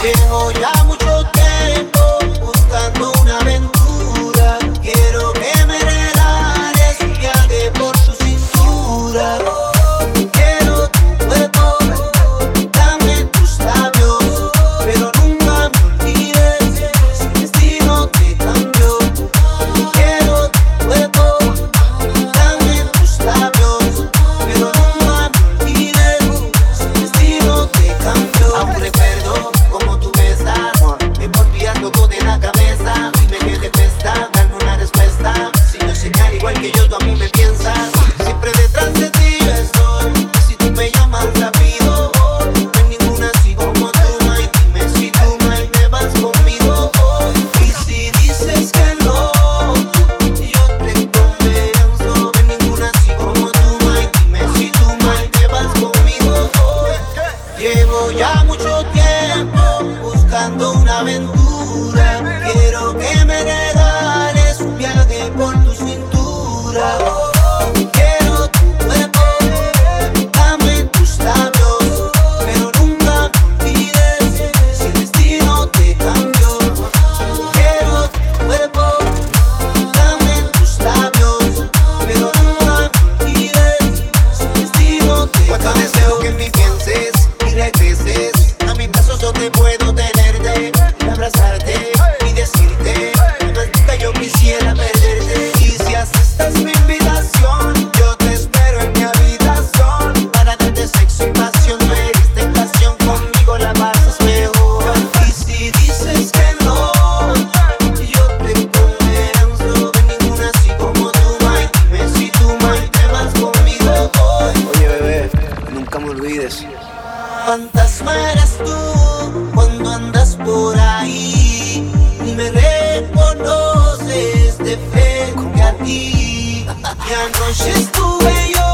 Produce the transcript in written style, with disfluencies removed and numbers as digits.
Llevo ya mucho tiempo buscando una aventura. Quiero que me regales un viaje por tu cintura. Quiero tu cuerpo, dame tus labios, pero nunca me olvides si el destino te cambió. Quiero tu cuerpo, dame tus labios, pero nunca me olvides si el destino te cambió. Aún recuerdo como tú besas, me volvía loco de la cabeza. Dime qué te cuesta, dame una respuesta. Si no señal igual que yo, tú a mí me piensas. Siempre detrás de ti yo estoy. Si tú me llamas rápido, no hay ninguna así como tú, May. Dime si tú, May, me vas conmigo hoy. Y si dices que no, yo te convenzo. No hay ninguna así como tú, May. Dime si tú, May, me vas conmigo hoy. Llevo ya mucho tiempo buscando una aventura. Quiero que me regales un viaje por tu cintura. Quiero tu cuerpo, dame tus labios, pero nunca me olvides si el destino te cambió. Quiero tu cuerpo, dame tus labios, pero nunca me olvides si el destino te cambió. Cuánto deseo que en mí pienses y regreses a mis brazos donde puedo tenerte y abrazarte y decirte más nunca yo quisiera perderte. Y si aceptas mi invitación, yo te espero en mi habitación para darte sexo y pasión. No eres tentación, conmigo la pasas mejor. Y si dices que no, yo te convenzo. No hay ninguna así como tú, May. Dime si tú, May, te vas conmigo hoy. Oye, bebé, nunca me olvides. Fantasma eres tú cuando andas por ahí y me reconoces de frente a ti. Y anoche estuve yo